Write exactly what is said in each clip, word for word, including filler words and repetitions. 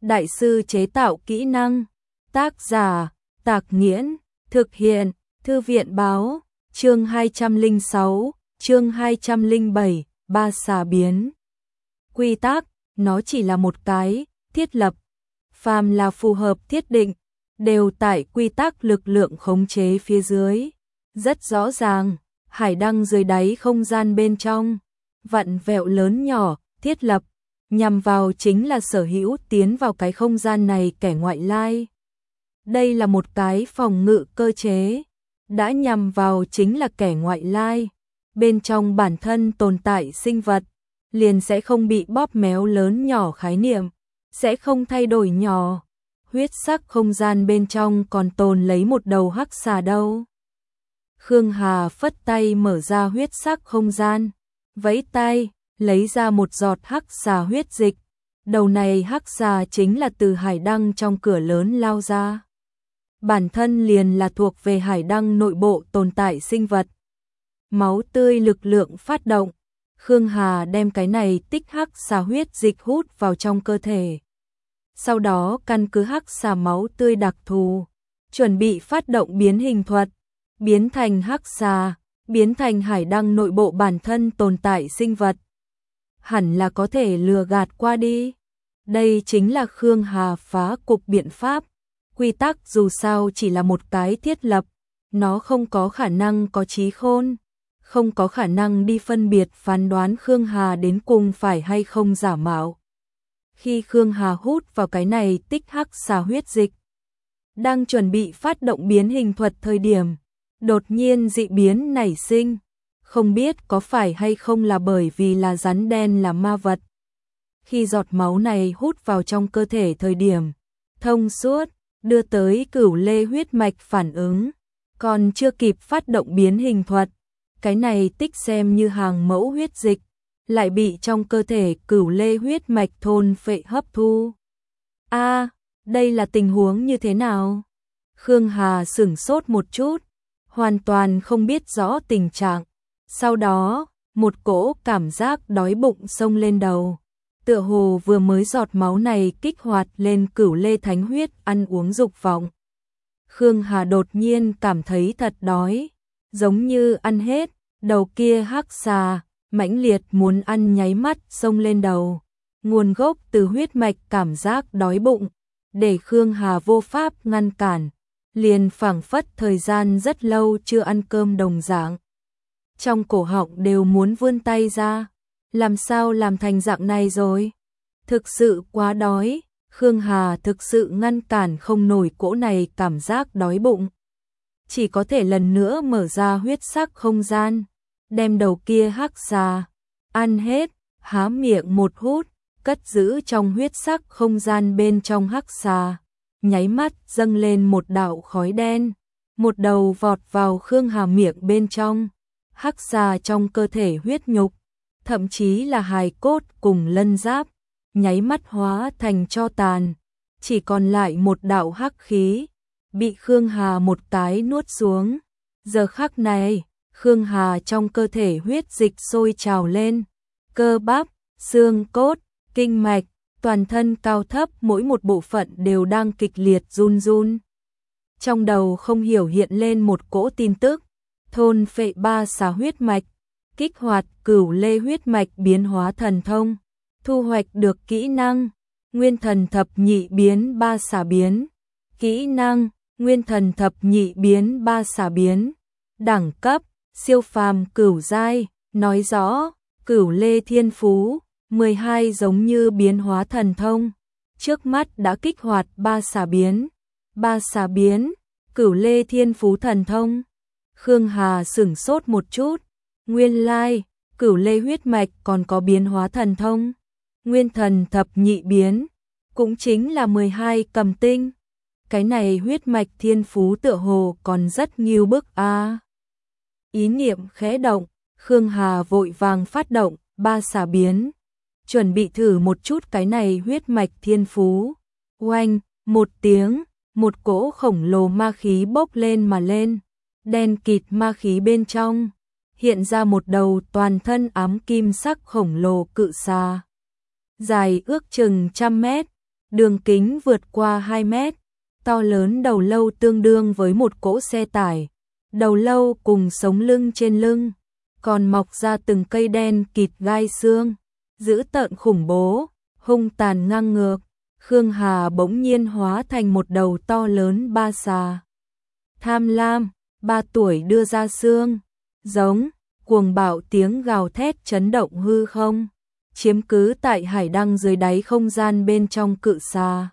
đại sư chế tạo kỹ năng. Tác giả, Tạc Nghiễn, thực hiện, Thư viện báo, chương hai trăm lẻ sáu, chương hai trăm lẻ bảy, ba xà biến. Quy tắc, nó chỉ là một cái, thiết lập. Phàm là phù hợp thiết định, đều tại quy tắc lực lượng khống chế phía dưới. Rất rõ ràng, hải đăng dưới đáy không gian bên trong, vặn vẹo lớn nhỏ, thiết lập, nhằm vào chính là sở hữu tiến vào cái không gian này kẻ ngoại lai. Đây là một cái phòng ngự cơ chế, đã nhằm vào chính là kẻ ngoại lai. Bên trong bản thân tồn tại sinh vật, liền sẽ không bị bóp méo lớn nhỏ khái niệm, sẽ không thay đổi nhỏ. Huyết sắc không gian bên trong còn tồn lấy một đầu hắc xà đâu. Khương Hà phất tay mở ra huyết sắc không gian, vẫy tay, lấy ra một giọt hắc xà huyết dịch. Đầu này hắc xà chính là từ hải đăng trong cửa lớn lao ra. Bản thân liền là thuộc về hải đăng nội bộ tồn tại sinh vật. Máu tươi lực lượng phát động, Khương Hà đem cái này tích hắc xà huyết dịch hút vào trong cơ thể. Sau đó căn cứ hắc xà máu tươi đặc thù, chuẩn bị phát động biến hình thuật, biến thành hắc xà, biến thành hải đăng nội bộ bản thân tồn tại sinh vật. Hẳn là có thể lừa gạt qua đi. Đây chính là Khương Hà phá cục biện pháp. Quy tắc dù sao chỉ là một cái thiết lập, nó không có khả năng có trí khôn, không có khả năng đi phân biệt phán đoán Khương Hà đến cùng phải hay không giả mạo. Khi Khương Hà hút vào cái này tích hắc xà huyết dịch, đang chuẩn bị phát động biến hình thuật thời điểm, đột nhiên dị biến nảy sinh, không biết có phải hay không là bởi vì là rắn đen là ma vật. Khi giọt máu này hút vào trong cơ thể thời điểm, thông suốt, đưa tới cửu lê huyết mạch phản ứng, còn chưa kịp phát động biến hình thuật, cái này tích xem như hàng mẫu huyết dịch, lại bị trong cơ thể cửu lê huyết mạch thôn phệ hấp thu. A, à, đây là tình huống như thế nào? Khương Hà sửng sốt một chút, hoàn toàn không biết rõ tình trạng. Sau đó, một cỗ cảm giác đói bụng xông lên đầu. Tựa hồ vừa mới giọt máu này kích hoạt lên cửu lê thánh huyết ăn uống dục vọng. Khương Hà đột nhiên cảm thấy thật đói, giống như ăn hết, đầu kia hắc xà, mãnh liệt muốn ăn nháy mắt xông lên đầu. Nguồn gốc từ huyết mạch cảm giác đói bụng, để Khương Hà vô pháp ngăn cản, liền phảng phất thời gian rất lâu chưa ăn cơm đồng dạng. Trong cổ họng đều muốn vươn tay ra. Làm sao làm thành dạng này rồi? Thực sự quá đói, Khương Hà thực sự ngăn cản không nổi cỗ này cảm giác đói bụng. Chỉ có thể lần nữa mở ra huyết sắc không gian, đem đầu kia hắc xà, ăn hết, há miệng một hút, cất giữ trong huyết sắc không gian bên trong hắc xà. Nháy mắt dâng lên một đạo khói đen, một đầu vọt vào Khương Hà miệng bên trong. Hắc xà trong cơ thể huyết nhục, thậm chí là hài cốt cùng lân giáp, nháy mắt hóa thành tro tàn, chỉ còn lại một đạo hắc khí, bị Khương Hà một cái nuốt xuống. Giờ khắc này, Khương Hà trong cơ thể huyết dịch sôi trào lên, cơ bắp, xương cốt, kinh mạch, toàn thân cao thấp mỗi một bộ phận đều đang kịch liệt run run. Trong đầu không hiểu hiện lên một cỗ tin tức, thôn phệ ba xà huyết mạch, kích hoạt cửu lê huyết mạch biến hóa thần thông, thu hoạch được kỹ năng, nguyên thần thập nhị biến ba xà biến, kỹ năng, nguyên thần thập nhị biến ba xà biến, đẳng cấp, siêu phàm cửu giai, nói rõ, cửu lê thiên phú, mười hai giống như biến hóa thần thông, trước mắt đã kích hoạt ba xà biến, ba xà biến, cửu lê thiên phú thần thông. Khương Hà sửng sốt một chút. Nguyên lai, cửu lê huyết mạch còn có biến hóa thần thông. Nguyên thần thập nhị biến, cũng chính là mười hai cầm tinh. Cái này huyết mạch thiên phú tựa hồ còn rất nghiêu bức a. À. Ý niệm khẽ động, Khương Hà vội vàng phát động ba xà biến, chuẩn bị thử một chút cái này huyết mạch thiên phú. Oanh, một tiếng, một cỗ khổng lồ ma khí bốc lên mà lên, đen kịt ma khí bên trong hiện ra một đầu toàn thân ám kim sắc khổng lồ cự xà, dài ước chừng trăm mét, đường kính vượt qua hai mét, to lớn đầu lâu tương đương với một cỗ xe tải, đầu lâu cùng sống lưng trên lưng, còn mọc ra từng cây đen kịt gai xương, dữ tợn khủng bố, hung tàn ngang ngược. Khương Hà bỗng nhiên hóa thành một đầu to lớn ba xà. Tham lam, ba tuổi đưa ra xương, giống, cuồng bạo tiếng gào thét chấn động hư không, chiếm cứ tại hải đăng dưới đáy không gian bên trong cự xà.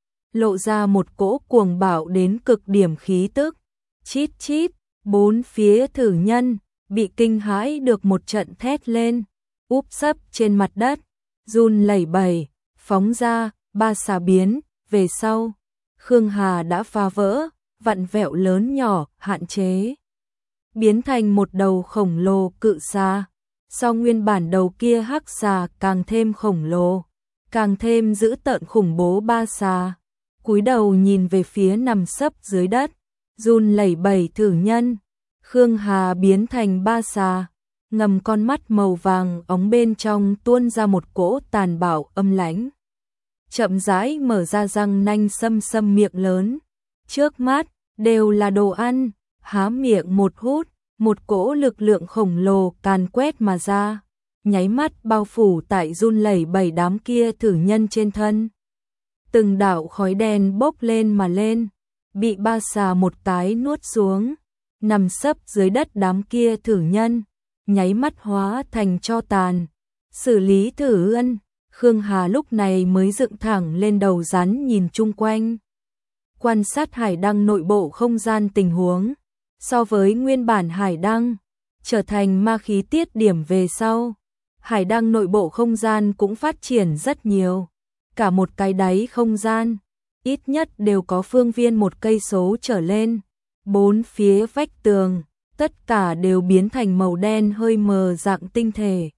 Lộ ra một cỗ cuồng bạo đến cực điểm khí tức, chít chít, bốn phía thử nhân, bị kinh hãi được một trận thét lên, úp sấp trên mặt đất, run lẩy bẩy, phóng ra, ba xà biến, về sau, Khương Hà đã phá vỡ, vặn vẹo lớn nhỏ, hạn chế. Biến thành một đầu khổng lồ cự xà, so nguyên bản đầu kia hắc xà càng thêm khổng lồ, càng thêm dữ tợn khủng bố ba xà. Cúi đầu nhìn về phía nằm sấp dưới đất, run lẩy bẩy thử nhân, Khương Hà biến thành ba xà, ngầm con mắt màu vàng óng bên trong tuôn ra một cỗ tàn bạo âm lãnh. Chậm rãi mở ra răng nanh sâm sâm miệng lớn, trước mắt đều là đồ ăn, há miệng một hút, một cỗ lực lượng khổng lồ càn quét mà ra, nháy mắt bao phủ tại run lẩy bẩy đám kia thử nhân trên thân. Từng đạo khói đen bốc lên mà lên, bị ba xà một cái nuốt xuống, nằm sấp dưới đất đám kia thử nhân, nháy mắt hóa thành tro tàn. Xử lý thử ân, Khương Hà lúc này mới dựng thẳng lên đầu rắn nhìn chung quanh. Quan sát hải đăng nội bộ không gian tình huống, so với nguyên bản hải đăng, trở thành ma khí tiết điểm về sau. Hải đăng nội bộ không gian cũng phát triển rất nhiều. Cả một cái đáy không gian, ít nhất đều có phương viên một cây số trở lên. Bốn phía vách tường, tất cả đều biến thành màu đen hơi mờ dạng tinh thể.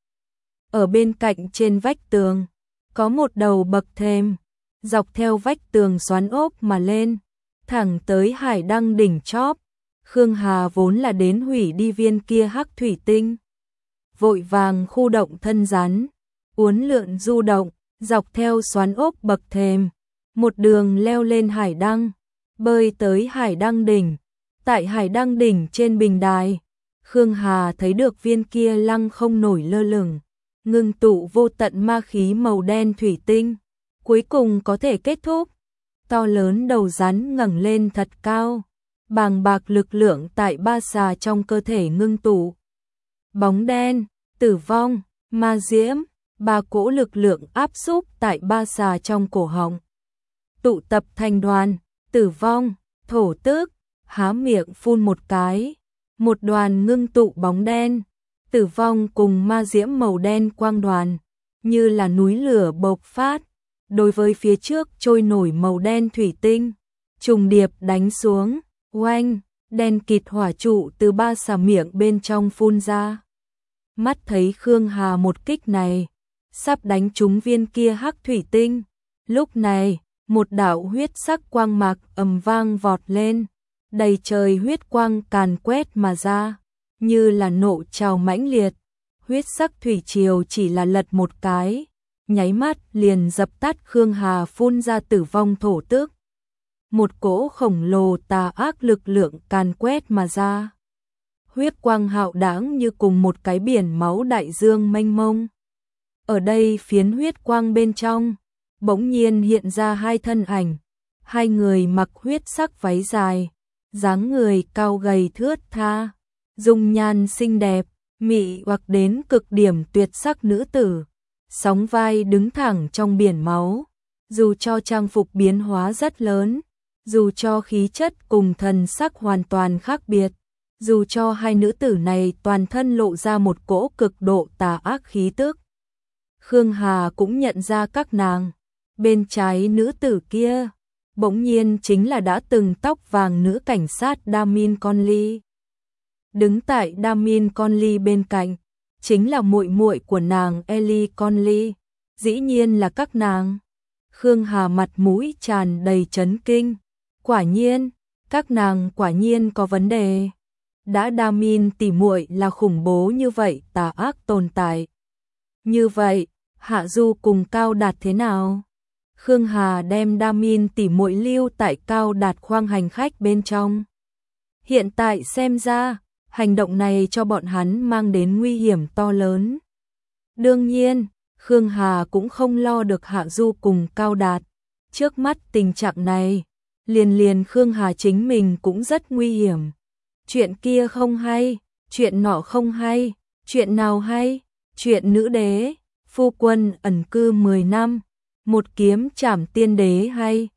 Ở bên cạnh trên vách tường, có một đầu bậc thềm, dọc theo vách tường xoắn ốp mà lên, thẳng tới hải đăng đỉnh chóp. Khương Hà vốn là đến hủy đi viên kia hắc thủy tinh, vội vàng khu động thân rắn, uốn lượn du động, dọc theo xoắn ốp bậc thềm, một đường leo lên hải đăng, bơi tới hải đăng đỉnh. Tại hải đăng đỉnh trên bình đài, Khương Hà thấy được viên kia lăng không nổi lơ lửng, ngưng tụ vô tận ma khí màu đen thủy tinh, cuối cùng có thể kết thúc. To lớn đầu rắn ngẩng lên thật cao, bàng bạc lực lượng tại ba xà trong cơ thể ngưng tụ. Bóng đen, tử vong, ma diễm, ba cỗ lực lượng áp xúc tại ba xà trong cổ họng. Tụ tập thành đoàn, tử vong, thổ tước, há miệng phun một cái, một đoàn ngưng tụ bóng đen, tử vong cùng ma diễm màu đen quang đoàn, như là núi lửa bộc phát, đối với phía trước trôi nổi màu đen thủy tinh, trùng điệp đánh xuống, oanh, đen kịt hỏa trụ từ ba xà miệng bên trong phun ra. Mắt thấy Khương Hà một kích này, sắp đánh trúng viên kia hắc thủy tinh, lúc này, một đạo huyết sắc quang mạc ầm vang vọt lên, đầy trời huyết quang càn quét mà ra, như là nộ trào mãnh liệt. Huyết sắc thủy triều chỉ là lật một cái, nháy mắt liền dập tắt Khương Hà phun ra tử vong thổ tước. Một cỗ khổng lồ tà ác lực lượng càn quét mà ra. Huyết quang hạo đãng như cùng một cái biển máu đại dương mênh mông. Ở đây phiến huyết quang bên trong, bỗng nhiên hiện ra hai thân ảnh, hai người mặc huyết sắc váy dài, dáng người cao gầy thướt tha, dung nhan xinh đẹp, mị hoặc đến cực điểm tuyệt sắc nữ tử, sóng vai đứng thẳng trong biển máu. Dù cho trang phục biến hóa rất lớn, dù cho khí chất cùng thần sắc hoàn toàn khác biệt, dù cho hai nữ tử này toàn thân lộ ra một cỗ cực độ tà ác khí tức, Khương Hà cũng nhận ra các nàng. Bên trái nữ tử kia, bỗng nhiên chính là đã từng tóc vàng nữ cảnh sát Damin Conley. Đứng tại Damin Conley bên cạnh, chính là muội muội của nàng Ellie Conley, dĩ nhiên là các nàng. Khương Hà mặt mũi tràn đầy chấn kinh, quả nhiên, các nàng quả nhiên có vấn đề. Đã Damin tỉ muội là khủng bố như vậy, tà ác tồn tại. Như vậy, Hạ Du cùng Cao Đạt thế nào? Khương Hà đem Đa Min tỉ muội lưu tại Cao Đạt khoang hành khách bên trong. Hiện tại xem ra, hành động này cho bọn hắn mang đến nguy hiểm to lớn. Đương nhiên, Khương Hà cũng không lo được Hạ Du cùng Cao Đạt. Trước mắt tình trạng này, liền liền Khương Hà chính mình cũng rất nguy hiểm. Chuyện kia không hay, chuyện nọ không hay, chuyện nào hay, chuyện nữ đế, phu quân ẩn cư mười năm, một kiếm trảm tiên đế hay,